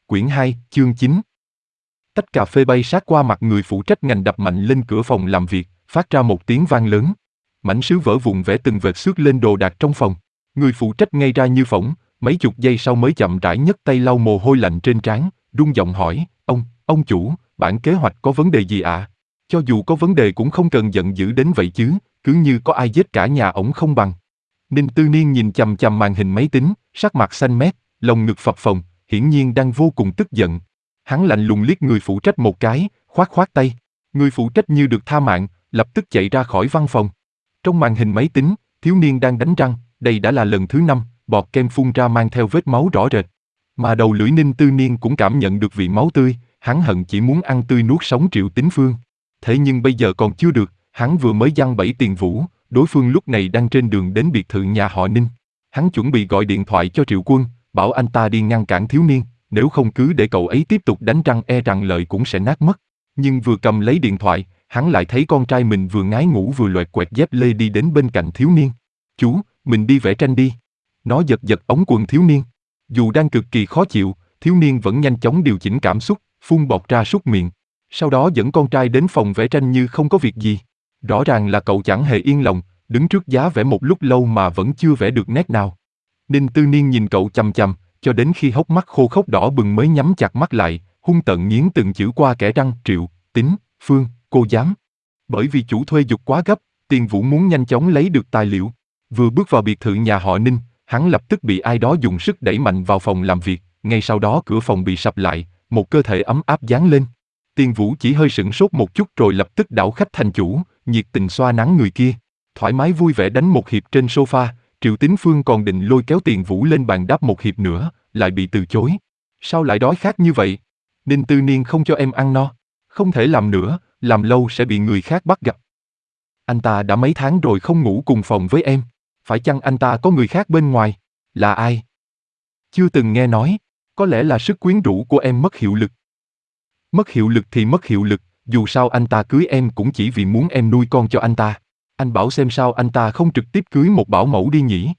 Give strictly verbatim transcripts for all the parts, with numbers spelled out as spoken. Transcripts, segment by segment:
Quyển hai, chương chín. Tách cà phê bay sát qua mặt người phụ trách ngành đập mạnh lên cửa phòng làm việc, phát ra một tiếng vang lớn. Mảnh sứ vỡ vụn vẽ từng vệt xước lên đồ đạc trong phòng. Người phụ trách ngây ra như phỗng, mấy chục giây sau mới chậm rãi nhấc tay lau mồ hôi lạnh trên trán, run giọng hỏi, ông, ông chủ, bản kế hoạch có vấn đề gì ạ? À? Cho dù có vấn đề cũng không cần giận dữ đến vậy chứ, cứ như có ai giết cả nhà ổng không bằng. Ninh Tư Niên nhìn chằm chằm màn hình máy tính, sắc mặt xanh mét, lồng ngực phập phồng, hiển nhiên đang vô cùng tức giận. Hắn lạnh lùng liếc người phụ trách một cái, khoát khoát tay. Người phụ trách như được tha mạng, lập tức chạy ra khỏi văn phòng. Trong màn hình máy tính, thiếu niên đang đánh răng, đây đã là lần thứ năm, bọt kem phun ra mang theo vết máu rõ rệt. Mà đầu lưỡi Ninh Tư Niên cũng cảm nhận được vị máu tươi, hắn hận chỉ muốn ăn tươi nuốt sống Triệu Tín Phương. Thế nhưng bây giờ còn chưa được, hắn vừa mới giăng bẫy Tiền Vũ, đối phương lúc này đang trên đường đến biệt thự nhà họ Ninh. Hắn chuẩn bị gọi điện thoại cho Triệu Quân, bảo anh ta đi ngăn cản thiếu niên, nếu không cứ để cậu ấy tiếp tục đánh răng e rằng lợi cũng sẽ nát mất. Nhưng vừa cầm lấy điện thoại, hắn lại thấy con trai mình vừa ngái ngủ vừa loẹt quẹt dép lê đi đến bên cạnh thiếu niên. Chú, mình đi vẽ tranh đi. Nó giật giật ống quần thiếu niên. Dù đang cực kỳ khó chịu, thiếu niên vẫn nhanh chóng điều chỉnh cảm xúc, phun bọt ra súc miệng. Sau đó dẫn con trai đến phòng vẽ tranh như không có việc gì. Rõ ràng là cậu chẳng hề yên lòng, đứng trước giá vẽ một lúc lâu mà vẫn chưa vẽ được nét nào. Ninh Tư Niên nhìn cậu chằm chằm, cho đến khi hốc mắt khô khốc đỏ bừng mới nhắm chặt mắt lại, hung tợn nghiến từng chữ qua kẽ răng. Triệu, Tín, Phương, cô dám. Bởi vì chủ thuê giục quá gấp, Tiền Vũ muốn nhanh chóng lấy được tài liệu. Vừa bước vào biệt thự nhà họ Ninh, hắn lập tức bị ai đó dùng sức đẩy mạnh vào phòng làm việc, ngay sau đó cửa phòng bị sập lại, một cơ thể ấm áp giáng lên. Tiền Vũ chỉ hơi sửng sốt một chút rồi lập tức đảo khách thành chủ, nhiệt tình xoa nắng người kia. Thoải mái vui vẻ đánh một hiệp trên sofa, Triệu Tín Phương còn định lôi kéo Tiền Vũ lên bàn đáp một hiệp nữa, lại bị từ chối. Sao lại đói khát như vậy? Ninh Tư Niên không cho em ăn no. Không thể làm nữa, làm lâu sẽ bị người khác bắt gặp. Anh ta đã mấy tháng rồi không ngủ cùng phòng với em. Phải chăng anh ta có người khác bên ngoài? Là ai? Chưa từng nghe nói. Có lẽ là sức quyến rũ của em mất hiệu lực. Mất hiệu lực thì mất hiệu lực, dù sao anh ta cưới em cũng chỉ vì muốn em nuôi con cho anh ta. Anh bảo xem sao anh ta không trực tiếp cưới một bảo mẫu đi nhỉ?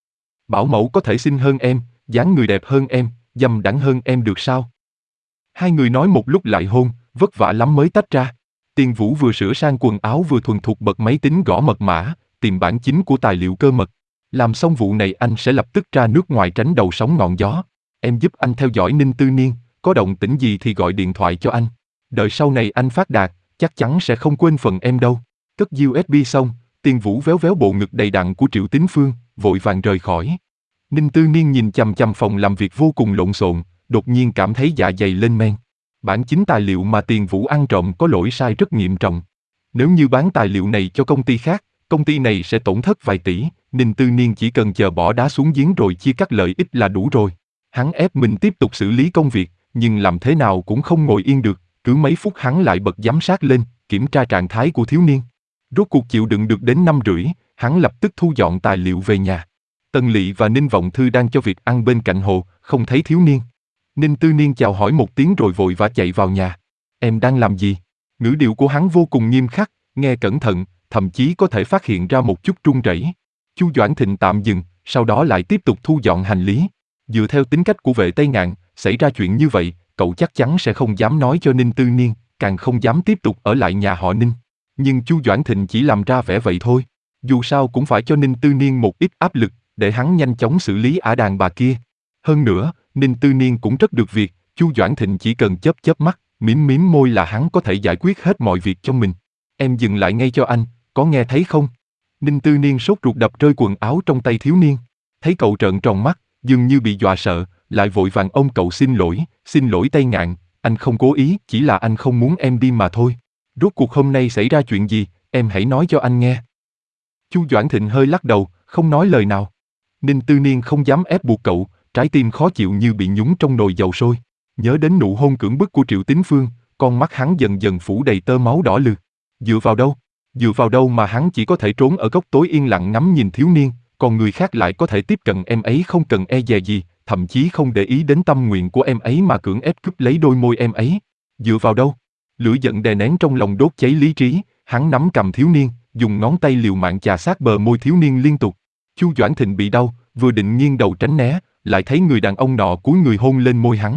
Bảo mẫu có thể xinh hơn em, dáng người đẹp hơn em, dâm đãng hơn em được sao? Hai người nói một lúc lại hôn, vất vả lắm mới tách ra. Tiền Vũ vừa sửa sang quần áo vừa thuần thục bật máy tính gõ mật mã, tìm bản chính của tài liệu cơ mật. Làm xong vụ này anh sẽ lập tức ra nước ngoài tránh đầu sóng ngọn gió. Em giúp anh theo dõi Ninh Tư Niên, có động tĩnh gì thì gọi điện thoại cho anh. Đợi sau này anh phát đạt, chắc chắn sẽ không quên phần em đâu. Cất u ét bê xong, Tiền Vũ véo véo bộ ngực đầy đặn của Triệu Tín Phương, vội vàng rời khỏi. Ninh Tư Niên nhìn chằm chằm phòng làm việc vô cùng lộn xộn, đột nhiên cảm thấy dạ dày lên men. Bản chính tài liệu mà Tiền Vũ ăn trộm có lỗi sai rất nghiêm trọng. Nếu như bán tài liệu này cho công ty khác, công ty này sẽ tổn thất vài tỷ. Ninh Tư Niên chỉ cần chờ bỏ đá xuống giếng rồi chia cắt lợi ích là đủ rồi. Hắn ép mình tiếp tục xử lý công việc, nhưng làm thế nào cũng không ngồi yên được, cứ mấy phút hắn lại bật giám sát lên, kiểm tra trạng thái của thiếu niên. Rốt cuộc chịu đựng được đến năm rưỡi, hắn lập tức thu dọn tài liệu về nhà. Tân Lị và Ninh Vọng Thư đang cho việc ăn bên cạnh hồ, không thấy thiếu niên. Ninh Tư Niên chào hỏi một tiếng rồi vội vã chạy vào nhà. Em đang làm gì? Ngữ điệu của hắn vô cùng nghiêm khắc, nghe cẩn thận, thậm chí có thể phát hiện ra một chút run rẩy. Chu Doãn Thịnh tạm dừng, sau đó lại tiếp tục thu dọn hành lý. Dựa theo tính cách của Vệ Tây Ngạn, xảy ra chuyện như vậy, cậu chắc chắn sẽ không dám nói cho Ninh Tư Niên, càng không dám tiếp tục ở lại nhà họ Ninh. Nhưng Chu Doãn Thịnh chỉ làm ra vẻ vậy thôi. Dù sao cũng phải cho Ninh Tư Niên một ít áp lực, để hắn nhanh chóng xử lý ả đàn bà kia. Hơn nữa, Ninh Tư Niên cũng rất được việc, Chu Doãn Thịnh chỉ cần chớp chớp mắt, mím mím môi là hắn có thể giải quyết hết mọi việc cho mình. Em dừng lại ngay cho anh, có nghe thấy không? Ninh Tư Niên sốt ruột đập rơi quần áo trong tay thiếu niên. Thấy cậu trợn tròn mắt, dường như bị dọa sợ, lại vội vàng ôm cậu xin lỗi, xin lỗi Tây Ngạn, anh không cố ý, chỉ là anh không muốn em đi mà thôi. Rốt cuộc hôm nay xảy ra chuyện gì, em hãy nói cho anh nghe. Chu Doãn Thịnh hơi lắc đầu, không nói lời nào. Ninh Tư Niên không dám ép buộc cậu, trái tim khó chịu như bị nhúng trong nồi dầu sôi. Nhớ đến nụ hôn cưỡng bức của Triệu Tín Phương, con mắt hắn dần dần phủ đầy tơ máu đỏ lừ. Dựa vào đâu? Dựa vào đâu mà hắn chỉ có thể trốn ở góc tối yên lặng ngắm nhìn thiếu niên, còn người khác lại có thể tiếp cận em ấy không cần e dè gì, thậm chí không để ý đến tâm nguyện của em ấy mà cưỡng ép cướp lấy đôi môi em ấy. Dựa vào đâu? Lửa giận đè nén trong lòng đốt cháy lý trí, hắn nắm cầm thiếu niên, dùng ngón tay liều mạng chà sát bờ môi thiếu niên liên tục. Chu Doãn Thịnh bị đau, vừa định nghiêng đầu tránh né, lại thấy người đàn ông nọ cúi người hôn lên môi hắn.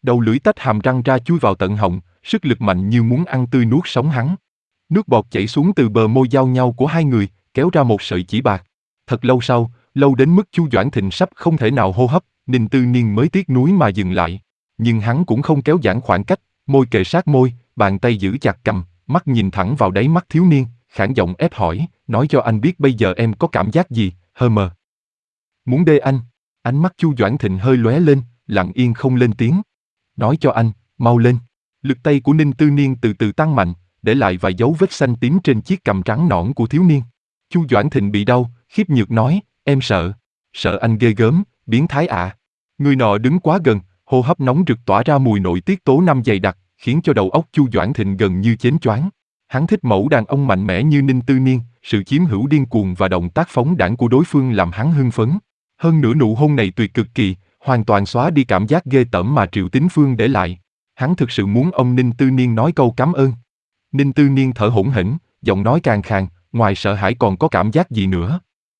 Đầu lưỡi tách hàm răng ra chui vào tận họng, sức lực mạnh như muốn ăn tươi nuốt sống hắn. Nước bọt chảy xuống từ bờ môi giao nhau của hai người, kéo ra một sợi chỉ bạc. Thật lâu sau, lâu đến mức Chu Doãn Thịnh sắp không thể nào hô hấp, Ninh Tư Niên mới tiếc nuối mà dừng lại. Nhưng hắn cũng không kéo giãn khoảng cách, môi kề sát môi, bàn tay giữ chặt cằm, mắt nhìn thẳng vào đáy mắt thiếu niên, khản giọng ép hỏi, nói cho anh biết bây giờ em có cảm giác gì, hơ mờ. Muốn đê anh. Ánh mắt Chu Doãn Thịnh hơi lóe lên, lặng yên không lên tiếng. Nói cho anh, mau lên. Lực tay của Ninh Tư Niên từ từ tăng mạnh, để lại vài dấu vết xanh tím trên chiếc cằm trắng nõn của thiếu niên. Chu Doãn Thịnh bị đau, khiếp nhược nói, em sợ. Sợ anh ghê gớm, biến thái ạ. À. Người nọ đứng quá gần, hô hấp nóng rực tỏa ra mùi nội tiết tố năm dày đặc, khiến cho đầu óc Chu Doãn Thịnh gần như chến choáng. Hắn thích mẫu đàn ông mạnh mẽ như Ninh Tư Niên, sự chiếm hữu điên cuồng và động tác phóng đãng của đối phương làm hắn hưng phấn. Hơn nữa nụ hôn này tuyệt cực kỳ, hoàn toàn xóa đi cảm giác ghê tởm mà Triệu Tín Phương để lại. Hắn thực sự muốn ông Ninh Tư Niên nói câu cảm ơn. Ninh Tư Niên thở hổn hển, giọng nói khàn khàn, ngoài sợ hãi còn có cảm giác gì nữa.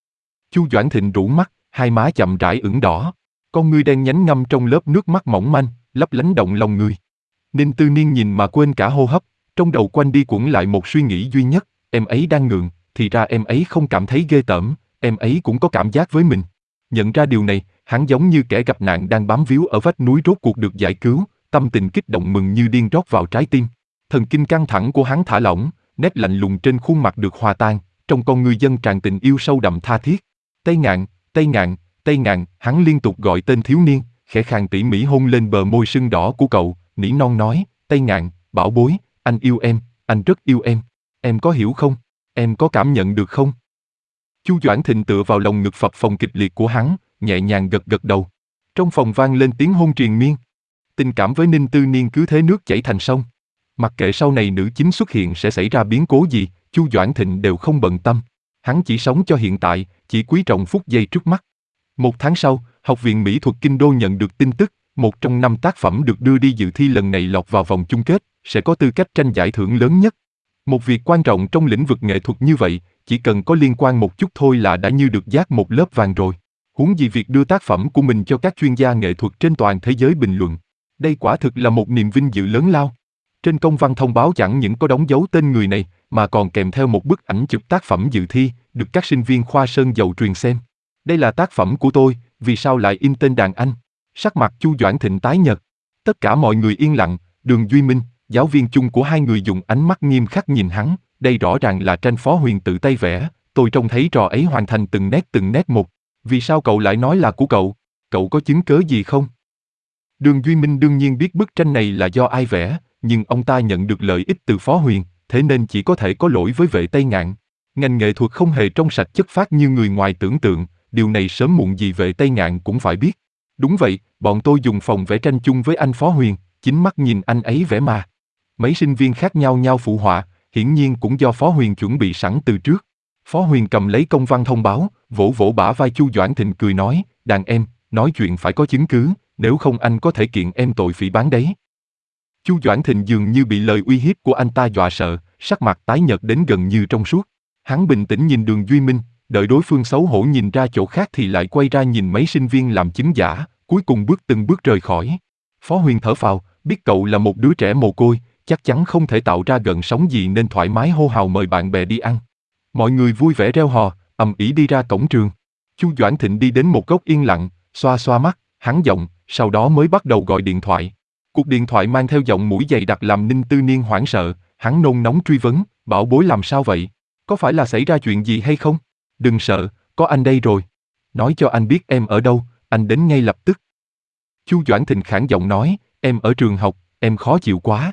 Chu Doãn Thịnh rũ mắt, hai má chậm rãi ửng đỏ. Con ngươi đen nhánh ngâm trong lớp nước mắt mỏng manh, lấp lánh động lòng người. Ninh Tư Niên nhìn mà quên cả hô hấp, trong đầu quanh đi quẩn lại một suy nghĩ duy nhất, em ấy đang ngượng, thì ra em ấy không cảm thấy ghê tởm, em ấy cũng có cảm giác với mình. Nhận ra điều này, hắn giống như kẻ gặp nạn đang bám víu ở vách núi rốt cuộc được giải cứu, tâm tình kích động mừng như điên rót vào trái tim. Thần kinh căng thẳng của hắn thả lỏng, nét lạnh lùng trên khuôn mặt được hòa tan, trong con ngươi dân tràn tình yêu sâu đậm tha thiết. Tây Ngạn, Tây Ngạn, Tây Ngạn, hắn liên tục gọi tên thiếu niên, khẽ khàng tỉ mỉ hôn lên bờ môi sưng đỏ của cậu, nỉ non nói, Tây Ngạn, bảo bối, anh yêu em, anh rất yêu em. Em có hiểu không? Em có cảm nhận được không? Chu Doãn Thịnh tựa vào lồng ngực phập phồng kịch liệt của hắn, nhẹ nhàng gật gật đầu. Trong phòng vang lên tiếng hôn triền miên. Tình cảm với Ninh Tư Niên cứ thế nước chảy thành sông. Mặc kệ sau này nữ chính xuất hiện sẽ xảy ra biến cố gì, Chu Doãn Thịnh đều không bận tâm. Hắn chỉ sống cho hiện tại, chỉ quý trọng phút giây trước mắt. Một tháng sau, Học viện Mỹ thuật Kinh Đô nhận được tin tức, một trong năm tác phẩm được đưa đi dự thi lần này lọt vào vòng chung kết, sẽ có tư cách tranh giải thưởng lớn nhất. Một việc quan trọng trong lĩnh vực nghệ thuật như vậy, chỉ cần có liên quan một chút thôi là đã như được dát một lớp vàng rồi. Huống gì việc đưa tác phẩm của mình cho các chuyên gia nghệ thuật trên toàn thế giới bình luận. Đây quả thực là một niềm vinh dự lớn lao. Trên công văn thông báo chẳng những có đóng dấu tên người này, mà còn kèm theo một bức ảnh chụp tác phẩm dự thi, được các sinh viên khoa Sơn Dầu truyền xem. Đây là tác phẩm của tôi, vì sao lại in tên đàn anh? Sắc mặt Chu Doãn Thịnh tái nhợt. Tất cả mọi người yên lặng, Đường Duy Minh, giáo viên chung của hai người dùng ánh mắt nghiêm khắc nhìn hắn, đây rõ ràng là tranh Phó Huyền tự tay vẽ, tôi trông thấy trò ấy hoàn thành từng nét từng nét một. Vì sao cậu lại nói là của cậu? Cậu có chứng cớ gì không? Đường Duy Minh đương nhiên biết bức tranh này là do ai vẽ, nhưng ông ta nhận được lợi ích từ Phó Huyền, thế nên chỉ có thể có lỗi với Vệ Tây Ngạn. Ngành nghệ thuật không hề trong sạch chất phác như người ngoài tưởng tượng, điều này sớm muộn gì Vệ Tây Ngạn cũng phải biết. Đúng vậy, bọn tôi dùng phòng vẽ tranh chung với anh Phó Huyền, chính mắt nhìn anh ấy vẽ mà. Mấy sinh viên khác nhau nhau phụ họa, hiển nhiên cũng do Phó Huyền chuẩn bị sẵn từ trước. Phó Huyền cầm lấy công văn thông báo, vỗ vỗ bả vai Chu Doãn Thịnh cười nói, đàn em, nói chuyện phải có chứng cứ, nếu không anh có thể kiện em tội phỉ báng đấy. Chu Doãn Thịnh dường như bị lời uy hiếp của anh ta dọa sợ, sắc mặt tái nhợt đến gần như trong suốt. Hắn bình tĩnh nhìn Đường Duy Minh, đợi đối phương xấu hổ nhìn ra chỗ khác thì lại quay ra nhìn mấy sinh viên làm chứng giả, cuối cùng bước từng bước rời khỏi. Phó Huyền thở phào, biết cậu là một đứa trẻ mồ côi, chắc chắn không thể tạo ra gợn sóng gì nên thoải mái hô hào mời bạn bè đi ăn. Mọi người vui vẻ reo hò, ầm ĩ đi ra cổng trường. Chu Doãn Thịnh đi đến một góc yên lặng, xoa xoa mắt, hắn giọng, sau đó mới bắt đầu gọi điện thoại. Cuộc điện thoại mang theo giọng mũi dày đặc làm Ninh Tư Niên hoảng sợ, hắn nôn nóng truy vấn, bảo bối làm sao vậy? Có phải là xảy ra chuyện gì hay không? Đừng sợ, có anh đây rồi. Nói cho anh biết em ở đâu, anh đến ngay lập tức. Chu Doãn Thịnh khản giọng nói, em ở trường học, em khó chịu quá.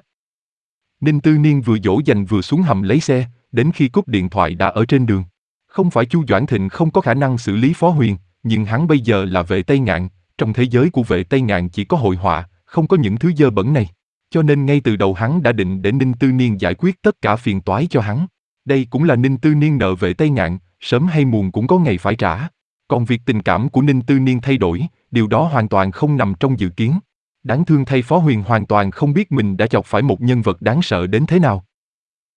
Ninh Tư Niên vừa dỗ dành vừa xuống hầm lấy xe, đến khi cúp điện thoại đã ở trên đường. Không phải Chu Doãn Thịnh không có khả năng xử lý Phó Huyền, nhưng hắn bây giờ là Vệ Tây Ngạn, trong thế giới của Vệ Tây Ngạn chỉ có hội họa, không có những thứ dơ bẩn này. Cho nên ngay từ đầu hắn đã định để Ninh Tư Niên giải quyết tất cả phiền toái cho hắn. Đây cũng là Ninh Tư Niên nợ Vệ Tây Ngạn, sớm hay muộn cũng có ngày phải trả. Còn việc tình cảm của Ninh Tư Niên thay đổi, điều đó hoàn toàn không nằm trong dự kiến. Đáng thương thay Phó Huyền hoàn toàn không biết mình đã chọc phải một nhân vật đáng sợ đến thế nào.